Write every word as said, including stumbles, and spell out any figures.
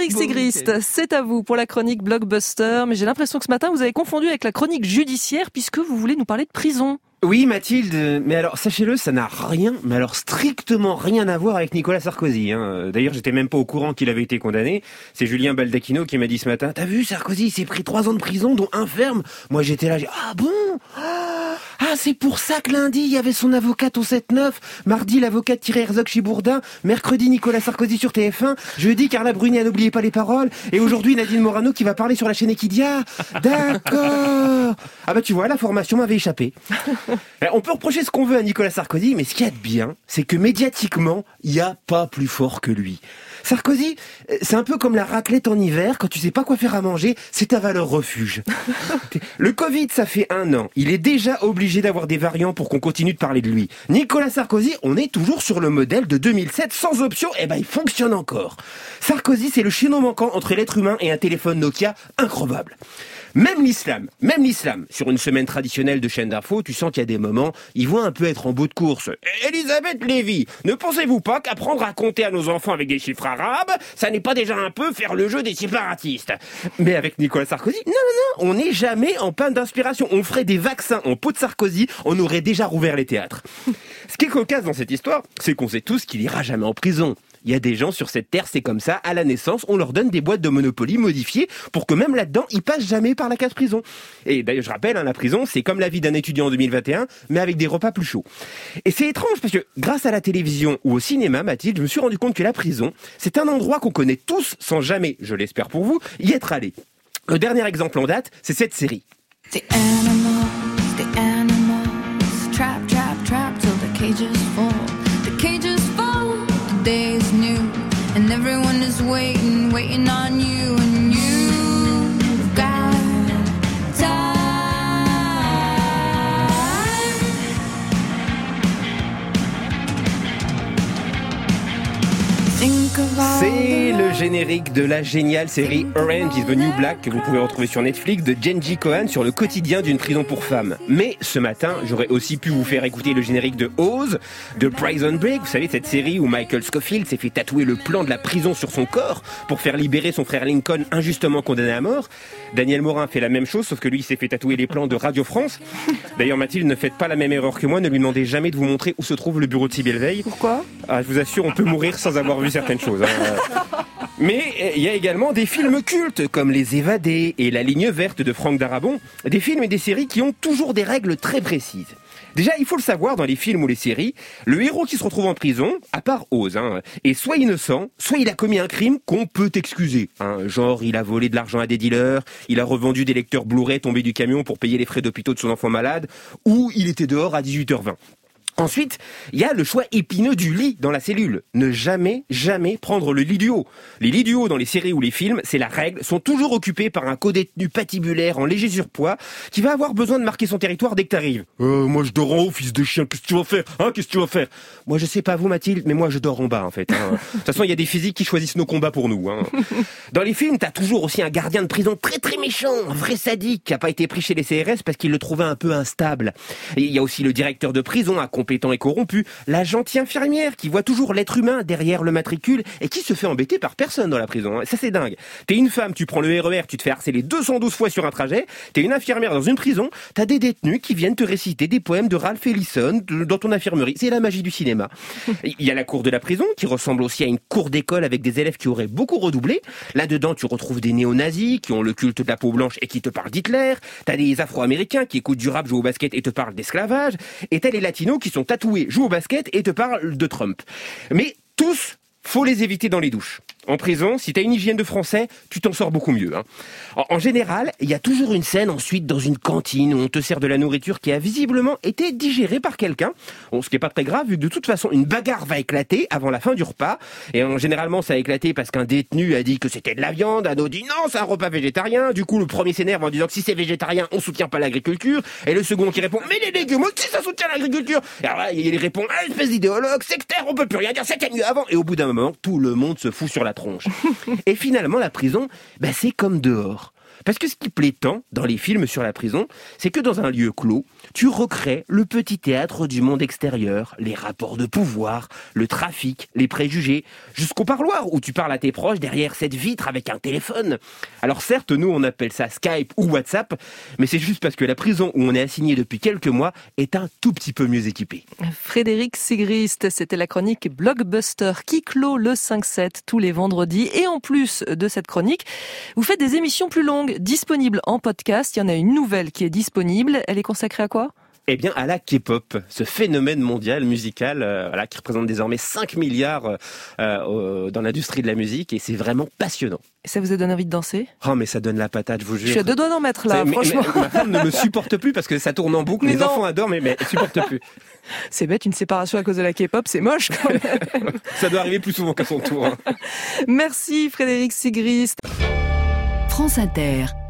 Frédéric bon, Sigrist, okay. C'est à vous pour la chronique Blockbuster, mais j'ai l'impression que ce matin vous avez confondu avec la chronique judiciaire puisque vous voulez nous parler de prison. Oui, Mathilde, mais alors, sachez-le, ça n'a rien, mais alors strictement rien à voir avec Nicolas Sarkozy. Hein. D'ailleurs, j'étais même pas au courant qu'il avait été condamné. C'est Julien Baldacchino qui m'a dit ce matin, « T'as vu, Sarkozy, il s'est pris trois ans de prison, dont un ferme ?» Moi, j'étais là, j'ai « Ah bon ? Ah, c'est pour ça que lundi, il y avait son avocate au sept neuf, mardi, l'avocate Thierry Herzog chez Bourdin, mercredi, Nicolas Sarkozy sur T F un, jeudi, Carla Bruni, n'oubliez pas les paroles, et aujourd'hui, Nadine Morano qui va parler sur la chaîne Equidia. D'accord. Ah bah tu vois, la formation m'avait échappé. On peut reprocher ce qu'on veut à Nicolas Sarkozy, mais ce qu'il y a de bien, c'est que médiatiquement, il n'y a pas plus fort que lui. Sarkozy, c'est un peu comme la raclette en hiver, quand tu sais pas quoi faire à manger, c'est ta valeur refuge. Le Covid, ça fait un an. Il est déjà obligé d'avoir des variants pour qu'on continue de parler de lui. Nicolas Sarkozy, on est toujours sur le modèle de deux mille sept, sans option, et ben il fonctionne encore. Sarkozy, c'est le chaînon manquant entre l'être humain et un téléphone Nokia incroyable. Même l'islam, même l'islam, sur une semaine traditionnelle de chaîne d'infos, tu sens qu'il y a des moments, ils vont un peu être en bout de course. Elisabeth Lévy, ne pensez-vous pas qu'apprendre à compter à nos enfants avec des chiffres arabes, ça n'est pas déjà un peu faire le jeu des séparatistes? Mais avec Nicolas Sarkozy, non, non, non, on n'est jamais en panne d'inspiration. On ferait des vaccins en peau de Sarkozy, on aurait déjà rouvert les théâtres. Ce qui est cocasse dans cette histoire, c'est qu'on sait tous qu'il ira jamais en prison. Il y a des gens sur cette terre, c'est comme ça, à la naissance, on leur donne des boîtes de Monopoly modifiées pour que même là-dedans, ils passent jamais par la case prison. Et d'ailleurs, je rappelle, hein, la prison, c'est comme la vie d'un étudiant en deux mille vingt et un, mais avec des repas plus chauds. Et c'est étrange parce que grâce à la télévision ou au cinéma, Mathilde, je me suis rendu compte que la prison, c'est un endroit qu'on connaît tous sans jamais, je l'espère pour vous, y être allé. Le dernier exemple en date, c'est cette série. The animals, the animals, trap, trap, trap till the cages fall. The cages fall, the day is new, and everyone is waiting, waiting on you, and you've got time. Think of all C'est le générique de la géniale série Orange is the New Black que vous pouvez retrouver sur Netflix de Jenji Kohan sur le quotidien d'une prison pour femmes. Mais ce matin, j'aurais aussi pu vous faire écouter le générique de Oz, de Prison Break, vous savez cette série où Michael Scofield s'est fait tatouer le plan de la prison sur son corps pour faire libérer son frère Lincoln injustement condamné à mort. Daniel Morin fait la même chose, sauf que lui il s'est fait tatouer les plans de Radio France. D'ailleurs Mathilde, ne faites pas la même erreur que moi, ne lui demandez jamais de vous montrer où se trouve le bureau de Sybille Veil. Pourquoi ? Ah, je vous assure, on peut mourir sans avoir vu certaines choses. Hein. Mais il y a également des films cultes comme Les Évadés et La Ligne Verte de Franck Darabont, des films et des séries qui ont toujours des règles très précises. Déjà, il faut le savoir, dans les films ou les séries, le héros qui se retrouve en prison, à part Oz, hein, est soit innocent, soit il a commis un crime qu'on peut excuser. Hein, genre, il a volé de l'argent à des dealers, il a revendu des lecteurs Blu-ray tombés du camion pour payer les frais d'hôpitaux de son enfant malade, ou il était dehors à dix-huit heures vingt. Ensuite, il y a le choix épineux du lit dans la cellule. Ne jamais, jamais prendre le lit du haut. Les lits du haut dans les séries ou les films, c'est la règle, sont toujours occupés par un codétenu patibulaire en léger surpoids qui va avoir besoin de marquer son territoire dès que t'arrives. Euh, moi je dors en haut, fils de chien, qu'est-ce que tu vas faire? Hein, qu'est-ce que tu vas faire? Moi je sais pas vous Mathilde, mais moi je dors en bas en fait. Hein. De toute façon, il y a des physiques qui choisissent nos combats pour nous. Hein. Dans les films, t'as toujours aussi un gardien de prison très très méchant, un vrai sadique qui a pas été pris chez les C R S parce qu'il le trouvait un peu instable. Et il y a aussi le directeur de prison, un compétent et corrompu, la gentille infirmière qui voit toujours l'être humain derrière le matricule et qui se fait embêter par personne dans la prison. Ça c'est dingue. T'es une femme, tu prends le R E R, tu te fais harceler deux cent douze fois sur un trajet, t'es une infirmière dans une prison, t'as des détenus qui viennent te réciter des poèmes de Ralph Ellison dans ton infirmerie. C'est la magie du cinéma. Il y a la cour de la prison qui ressemble aussi à une cour d'école avec des élèves qui auraient beaucoup redoublé. Là-dedans, tu retrouves des néo-nazis qui ont le culte de la peau blanche et qui te parlent d'Hitler. T'as des afro-américains qui écoutent du rap, jouent au basket et te parlent d'esclavage. Et t'as les latinos qui sont tatoués, jouent au basket et te parlent de Trump. Mais tous, faut les éviter dans les douches. En prison, si t'as une hygiène de français, tu t'en sors beaucoup mieux. Hein. En, en général, il y a toujours une scène ensuite dans une cantine où on te sert de la nourriture qui a visiblement été digérée par quelqu'un. Bon, ce qui est pas très grave, vu que de toute façon, une bagarre va éclater avant la fin du repas. Et en, généralement, ça a éclaté parce qu'un détenu a dit que c'était de la viande, un autre dit non, c'est un repas végétarien. Du coup, le premier s'énerve en disant que si c'est végétarien, on soutient pas l'agriculture. Et le second qui répond, mais les légumes aussi, ça soutient l'agriculture. Et alors là, il répond, ah, espèce d'idéologue, sectaire, on peut plus rien dire, c'était mieux avant. Et au bout d'un moment, tout le monde se fout sur la tronche. Et finalement, la prison, ben, c'est comme dehors. Parce que ce qui plaît tant dans les films sur la prison, c'est que dans un lieu clos, tu recrées le petit théâtre du monde extérieur, les rapports de pouvoir, le trafic, les préjugés, jusqu'au parloir où tu parles à tes proches derrière cette vitre avec un téléphone. Alors certes, nous on appelle ça Skype ou WhatsApp, mais c'est juste parce que la prison où on est assigné depuis quelques mois est un tout petit peu mieux équipée. Frédéric Sigrist, c'était la chronique Blockbuster qui clôt le cinq sept tous les vendredis. Et en plus de cette chronique, vous faites des émissions plus longues, disponibles en podcast. Il y en a une nouvelle qui est disponible. Elle est consacrée à quoi ? Eh bien, à la K-pop, ce phénomène mondial musical euh, voilà, qui représente désormais cinq milliards euh, euh, dans l'industrie de la musique, et c'est vraiment passionnant. Et ça vous a donné envie de danser ? Oh, mais ça donne la patate, je vous jure. Je suis à deux doigts d'en mettre là, mais, franchement. Mais, ma femme ne me supporte plus parce que ça tourne en boucle, Mais les non. enfants adorent, mais, mais elle ne supporte plus. C'est bête, une séparation à cause de la K-pop, c'est moche quand même. Ça doit arriver plus souvent qu'à son tour. Hein. Merci Frédéric Sigrist. France Inter.